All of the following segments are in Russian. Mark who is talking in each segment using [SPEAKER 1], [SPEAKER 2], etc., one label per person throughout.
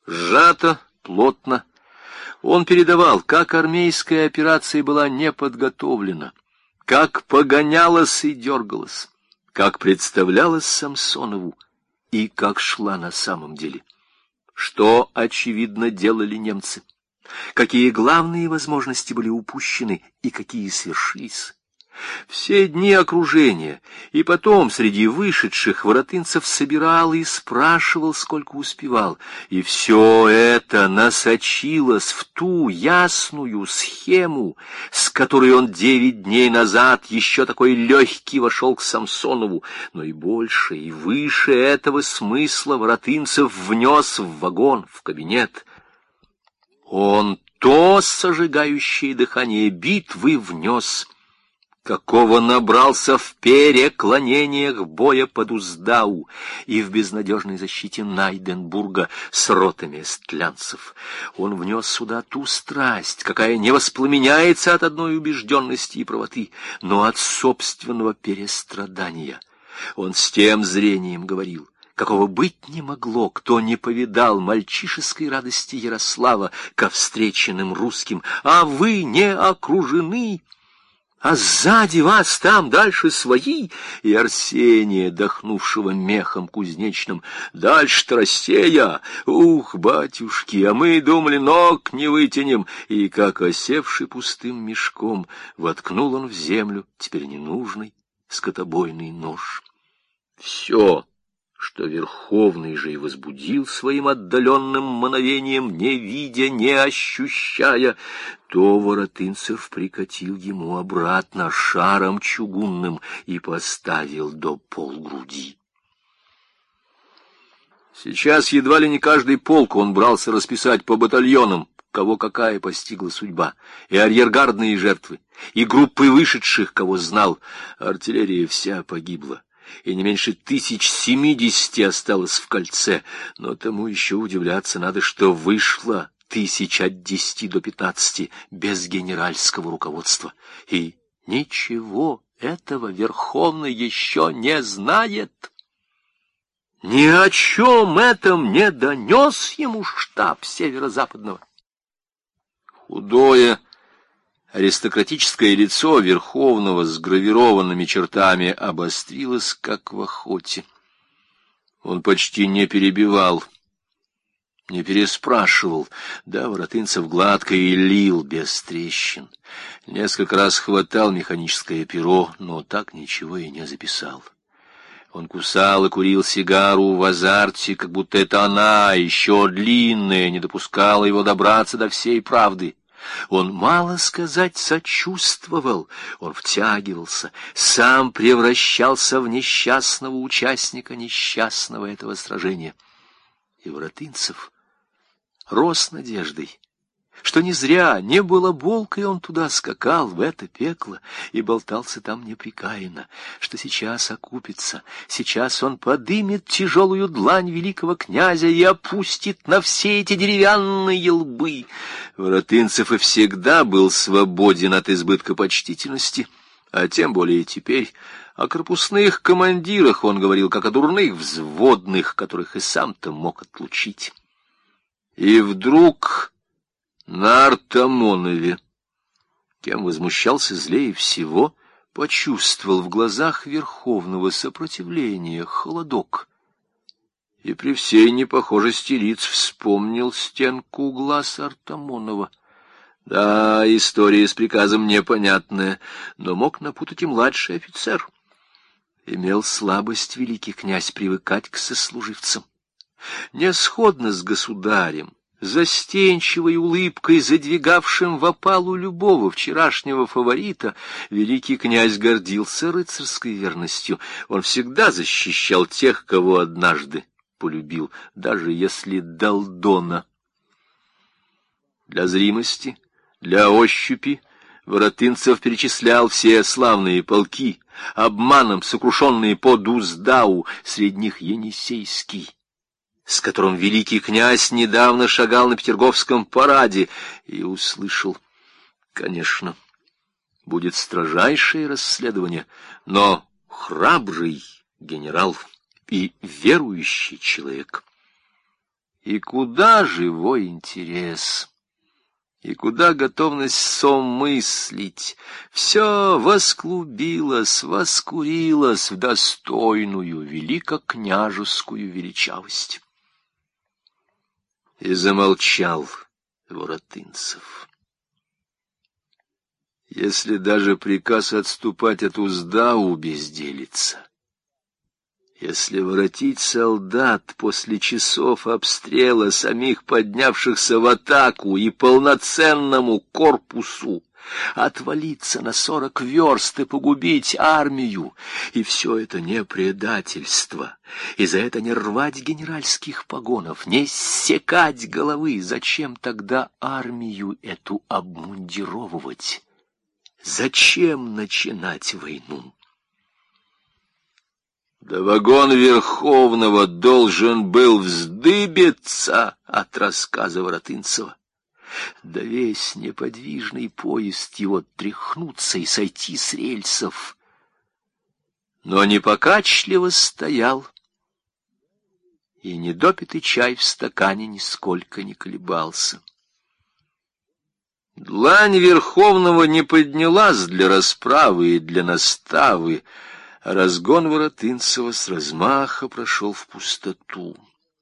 [SPEAKER 1] Сжато, плотно. Он передавал, как армейская операция была не подготовлена, как погонялась и дергалась, как представлялась Самсонову и как шла на самом деле. Что, очевидно, делали немцы, какие главные возможности были упущены и какие свершились. Все дни окружения, и потом среди вышедших воротынцев собирал и спрашивал, сколько успевал, и все это насочилось в ту ясную схему, с которой он 9 дней назад еще такой легкий вошел к Самсонову, но и больше, и выше этого смысла воротынцев внес в вагон, в кабинет. Он то сожигающее дыхание битвы внес, какого набрался в переклонениях боя под Уздау и в безнадежной защите Найденбурга с ротами эстлянцев. Он внес сюда ту страсть, какая не воспламеняется от одной убежденности и правоты, но от собственного перестрадания. Он с тем зрением говорил, какого быть не могло, кто не повидал мальчишеской радости Ярослава ко встреченным русским. «А вы не окружены? А сзади вас там дальше свои!» И Арсения, дохнувшего мехом кузнечным: «Дальше-то Россия! Ух, батюшки, а мы думали, ног не вытянем!» И, как осевший пустым мешком, воткнул он в землю теперь ненужный скотобойный нож. Все, что Верховный же и возбудил своим отдаленным мановением, не видя, не ощущая, то Воротынцев прикатил ему обратно шаром чугунным и поставил до полгруди. Сейчас едва ли не каждый полк он брался расписать по батальонам, кого какая постигла судьба, и арьергардные жертвы, и группы вышедших, кого знал. Артиллерия вся погибла, и не меньше 1070 осталось в кольце, но тому еще удивляться надо, что вышло 1000 от 10 до 15 без генеральского руководства. И ничего этого Верховный еще не знает. Ни о чем этом не донес ему штаб Северо-Западного. Худое аристократическое лицо Верховного с гравированными чертами обострилось, как в охоте. Он почти не перебивал, не переспрашивал, да Воротынцев гладко и лил без трещин. Несколько раз хватал механическое перо, но так ничего и не записал. Он кусал и курил сигару в азарте, как будто это она, еще длинная, не допускала его добраться до всей правды. Он, мало сказать, сочувствовал, он втягивался, сам превращался в несчастного участника несчастного этого сражения. И Воротынцев рос надеждой, что не зря, не балаболкой он туда скакал, в это пекло, и болтался там непрекаянно, что сейчас окупится, сейчас он подымет тяжелую длань великого князя и опустит на все эти деревянные лбы. Воротынцев и всегда был свободен от избытка почтительности, а тем более теперь. О корпусных командирах он говорил, как о дурных взводных, которых и сам-то мог отлучить. И вдруг на Артамонове, кем возмущался злее всего, почувствовал в глазах Верховного сопротивления холодок. И при всей непохожести лиц вспомнил стенку глаз Артамонова. Да, история с приказом непонятная, но мог напутать и младший офицер. Имел слабость великий князь привыкать к сослуживцам. Не сходно с государем, застенчивой улыбкой, задвигавшим в опалу любого вчерашнего фаворита, великий князь гордился рыцарской верностью. Он всегда защищал тех, кого однажды полюбил, даже если долдона. Для зримости, для ощупи Воротынцев перечислял все славные полки, обманом сокрушенные под Уздау, среди них Енисейский, с которым великий князь недавно шагал на Петерговском параде, и услышал: конечно, будет строжайшее расследование, но храбрый генерал и верующий человек. И куда живой интерес? И куда готовность somыслить? Все восклубилось, воскурилось в достойную великокняжескую величавость. И замолчал Воротынцев. Если даже приказ отступать от Уздау безделится, если воротить солдат после часов обстрела самих поднявшихся в атаку и полноценному корпусу, отвалиться на 40 верст и погубить армию, и все это не предательство, и за это не рвать генеральских погонов, не ссекать головы, зачем тогда армию эту обмундировывать? Зачем начинать войну? Да вагон Верховного должен был вздыбиться от рассказа Воротынцева. Да весь неподвижный поезд его тряхнуться и сойти с рельсов. Но непокачливо стоял, и недопитый чай в стакане нисколько не колебался. Длань Верховного не поднялась для расправы и для наставы, а разгон Воротынцева с размаха прошел в пустоту.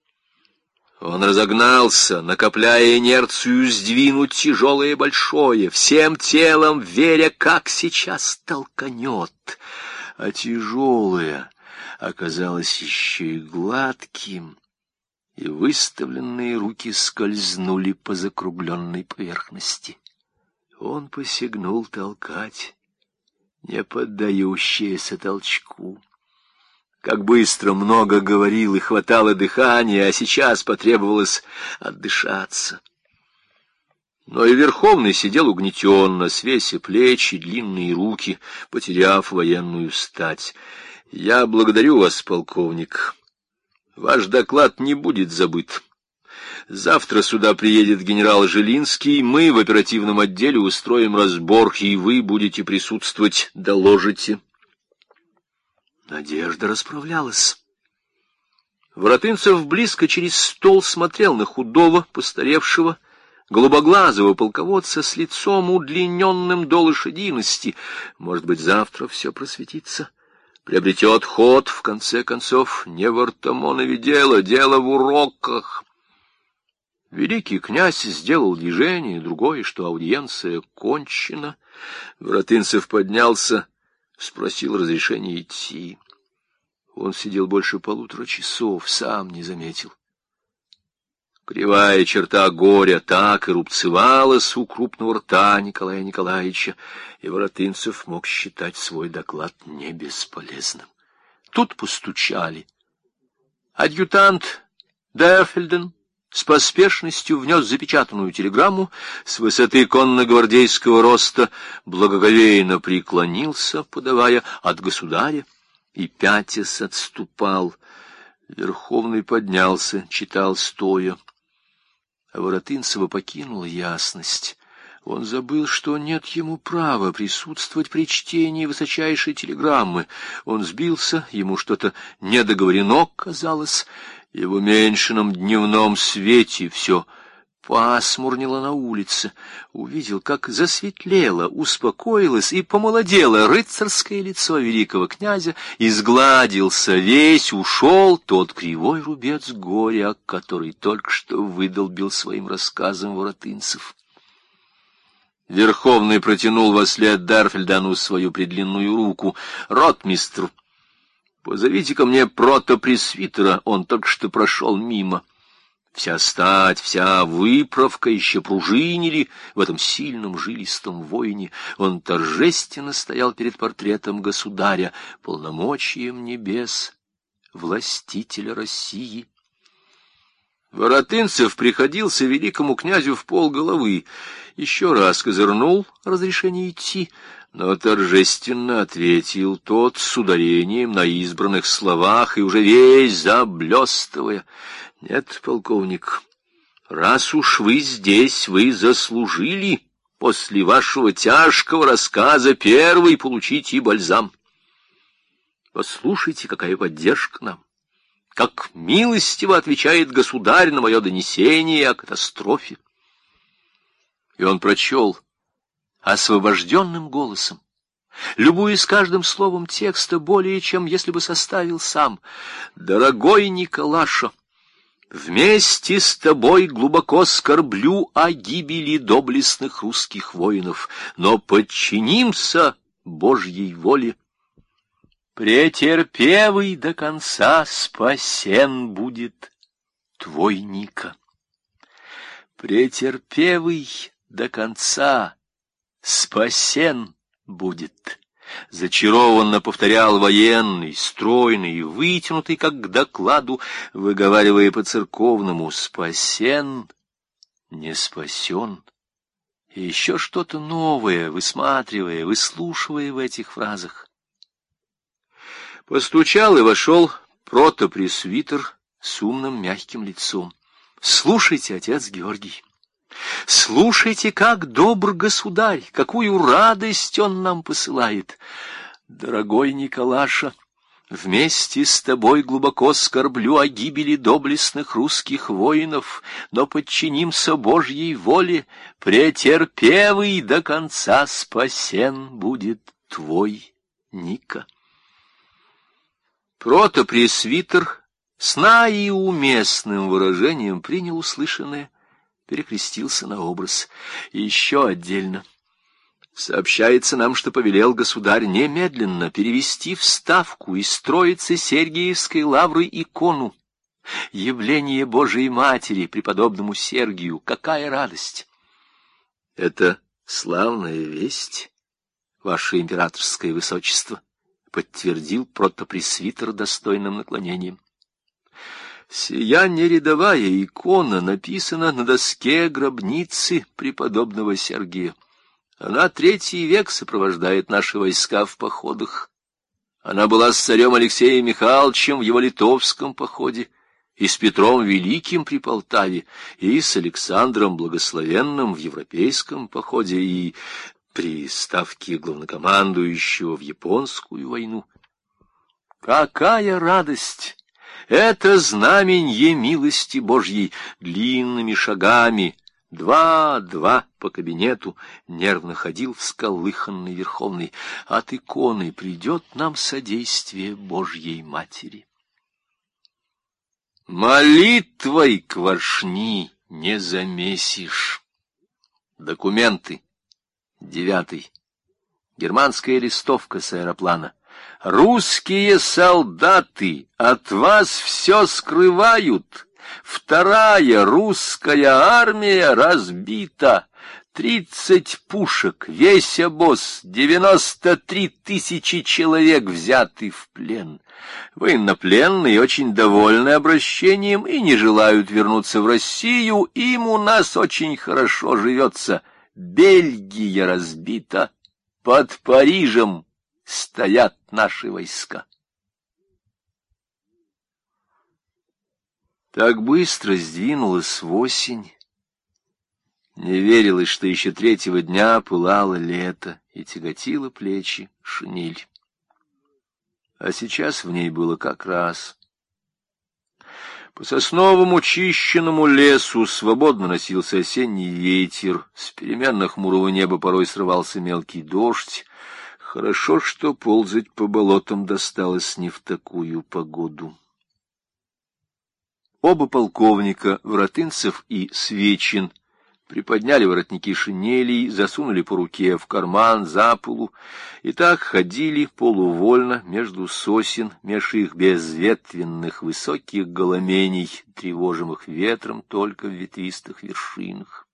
[SPEAKER 1] Он разогнался, накопляя инерцию сдвинуть тяжелое большое, всем телом веря, как сейчас толканет. А тяжелое оказалось еще и гладким, и выставленные руки скользнули по закругленной поверхности. Он посягнул толкать, не поддающееся толчку. Как быстро много говорил и хватало дыхания, а сейчас потребовалось отдышаться. Но и Верховный сидел угнетенно, свеся плечи, длинные руки, потеряв военную стать. «Я благодарю вас, полковник. Ваш доклад не будет забыт. Завтра сюда приедет генерал Жилинский, мы в оперативном отделе устроим разбор, и вы будете присутствовать, доложите». Надежда расправлялась. Воротынцев близко через стол смотрел на худого, постаревшего, голубоглазого полководца с лицом удлиненным до лошадиности. Может быть, завтра все просветится, приобретет ход, в конце концов, не в Артамонове дело, дело в уроках. Великий князь сделал движение, другое, что аудиенция кончена. Воротынцев поднялся, спросил разрешения идти. Он сидел больше 1,5 часов, сам не заметил. Кривая черта горя так и рубцевалась у крупного рта Николая Николаевича, и Воротынцев мог считать свой доклад не бесполезным. Тут постучали. Адъютант Дерфельден с поспешностью внес запечатанную телеграмму, с высоты конногвардейского роста благоговейно преклонился, подавая от государя, и пятясь отступал. Верховный поднялся, читал стоя. А Воротынцева покинула ясность. Он забыл, что нет ему права присутствовать при чтении высочайшей телеграммы. Он сбился, ему что-то недоговорено казалось. И в уменьшенном дневном свете все пасмурнело на улице. Увидел, как засветлело, успокоилось и помолодело рыцарское лицо великого князя, и сгладился весь, ушел тот кривой рубец горя, который только что выдолбил своим рассказом Воротынцев. Верховный протянул вослед Дерфельдану свою предлинную руку. «Ротмистр, позовите ко мне протопресвитера, он только что прошел мимо». Вся стать, вся выправка еще пружинили в этом сильном жилистом воине. Он торжественно стоял перед портретом государя, полномочием небес, властителя России. Воротынцев приходился великому князю вполголовы, еще раз козырнул разрешение идти, но торжественно ответил тот с ударением на избранных словах и уже весь заблестывая: «Нет, полковник, раз уж вы здесь, вы заслужили после вашего тяжкого рассказа первый получить и бальзам. Послушайте, какая поддержка нам, как милостиво отвечает государь на мое донесение о катастрофе. И он прочел освобожденным голосом, любуясь каждым словом текста более, чем если бы составил сам. «Дорогой Николаша, вместе с тобой глубоко скорблю о гибели доблестных русских воинов, но подчинимся Божьей воле. Претерпевый до конца спасен будет твой Ника. Претерпевый до конца спасен будет». Зачарованно повторял военный, стройный, вытянутый, как к докладу, выговаривая по-церковному: «Спасен, не спасен». И еще что-то новое, высматривая, выслушивая в этих фразах. Постучал и вошел протопресвитер с умным мягким лицом. «Слушайте, отец Георгий, слушайте, как добр государь, какую радость он нам посылает. Дорогой Николаша, вместе с тобой глубоко скорблю о гибели доблестных русских воинов, но подчинимся Божьей воле, претерпевый до конца спасен будет твой Ника». Протопресвитер с наиуместным выражением принял услышанное, перекрестился на образ. И еще отдельно сообщается нам, что повелел государь немедленно перевести в Ставку из Троицы Сергиевской лавры икону явление Божией Матери преподобному Сергию. Какая радость! Это славная весть, ваше императорское высочество, подтвердил протопресвитер достойным наклонением. Сия нерядовая икона написана на доске гробницы преподобного Сергия. Она 3 век сопровождает наши войска в походах. Она была с царем Алексеем Михайловичем в его литовском походе, и с Петром Великим при Полтаве, и с Александром Благословенным в европейском походе, и при ставке главнокомандующего в японскую войну. Какая радость! Это знаменье милости Божьей. Длинными шагами, два по кабинету, нервно ходил всколыханный Верховный. От иконы придет нам содействие Божьей Матери. Молитвой квашни не замесишь. Документы. 9. Германская листовка с аэроплана. «Русские солдаты от вас все скрывают. 2-я русская армия разбита. 30 пушек, весь обоз, 93 тысячи человек взяты в плен. Военнопленные очень довольны обращением и не желают вернуться в Россию. Им у нас очень хорошо живется. Бельгия разбита, под Парижем стоят наши войска». Так быстро сдвинулась осень. Не верилось, что еще 3-го дня пылало лето и тяготило плечи шинель. А сейчас в ней было как раз. По сосновому чищенному лесу свободно носился осенний ветер, с переменно хмурого неба порой срывался мелкий дождь. Хорошо, что ползать по болотам досталось не в такую погоду. Оба полковника, Воротынцев и Свечин, приподняли воротники шинелей, засунули по руке в карман, за полу, и так ходили полувольно между сосен, меж их безветвенных высоких голоменей, тревожимых ветром только в ветвистых вершинах.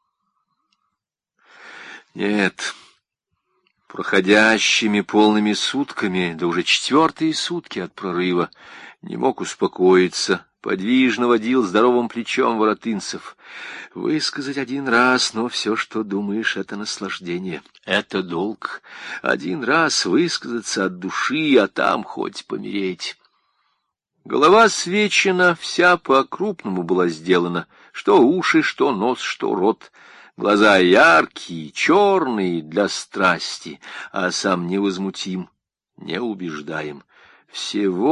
[SPEAKER 1] Нет, проходящими полными сутками, да уже 4-е сутки от прорыва, не мог успокоиться. Подвижно водил здоровым плечом Воротынцев. Высказать один раз, но все, что думаешь, это наслаждение, это долг. Один раз высказаться от души, а там хоть помереть. Голова Свечина вся по-крупному была сделана, что уши, что нос, что рот. Глаза яркие, черные для страсти, а сам невозмутим, неубеждаем. Всего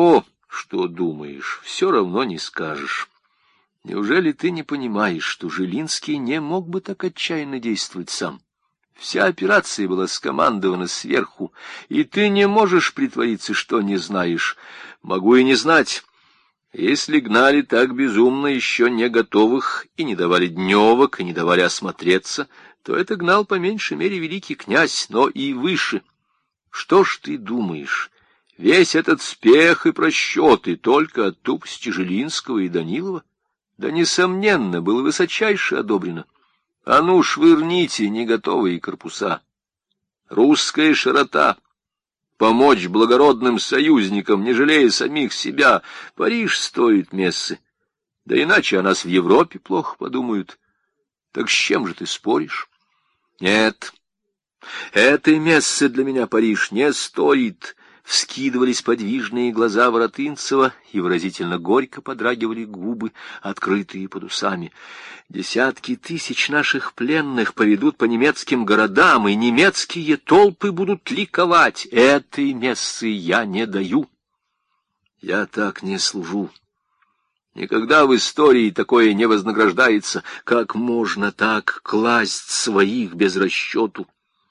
[SPEAKER 1] Что думаешь, все равно не скажешь. Неужели ты не понимаешь, что Жилинский не мог бы так отчаянно действовать сам? Вся операция была скомандована сверху, и ты не можешь притвориться, что не знаешь. Могу и не знать. Если гнали так безумно еще не готовых, и не давали дневок, и не давали осмотреться, то это гнал по меньшей мере великий князь, но и выше. Что ж ты думаешь? Весь этот спех и просчеты только от тупости Жилинского и Данилова? Да, несомненно, было высочайше одобрено. А ну, швырните неготовые корпуса. Русская широта. Помочь благородным союзникам, не жалея самих себя. Париж стоит мессы. Да иначе о нас в Европе плохо подумают. Так с чем же ты споришь? Нет, этой мессы для меня Париж не стоит. Вскидывались подвижные глаза Воротынцева, и выразительно горько подрагивали губы, открытые под усами. Десятки тысяч наших пленных поведут по немецким городам, и немецкие толпы будут ликовать. Этой мессы я не даю. Я так не служу. Никогда в истории такое не вознаграждается. Как можно так класть своих без расчету?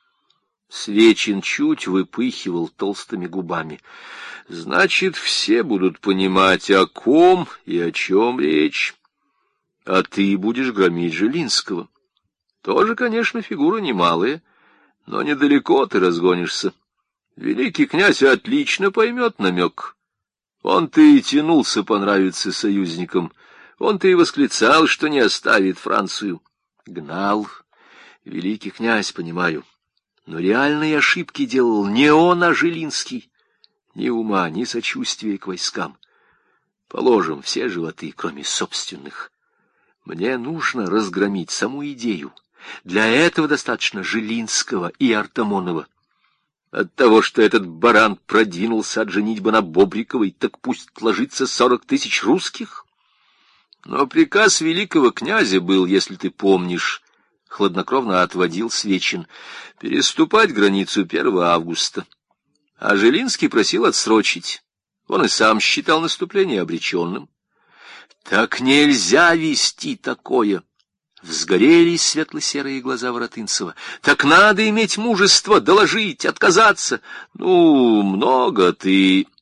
[SPEAKER 1] Свечин чуть выпыхивал толстыми губами. Значит, все будут понимать, о ком и о чем речь. А ты будешь громить Жилинского. Тоже, конечно, фигура немалая, но недалеко ты разгонишься. Великий князь отлично поймет намек. Он-то и тянулся понравиться союзникам. Он-то и восклицал, что не оставит Францию. Гнал. Великий князь, понимаю. Но реальные ошибки делал не он, а Жилинский. Ни ума, ни сочувствия к войскам. Положим все животы, кроме собственных. Мне нужно разгромить саму идею. Для этого достаточно Жилинского и Артамонова. От того, что этот баран продвинулся от женитьбы на Бобриковой, так пусть ложится 40 тысяч русских. Но приказ великого князя был, если ты помнишь, хладнокровно отводил Свечин, переступать границу 1 августа. А Жилинский просил отсрочить. Он и сам считал наступление обреченным. Так нельзя вести такое. Взгорелись светло-серые глаза Воротынцева. Так надо иметь мужество доложить, отказаться. Ну, много ты...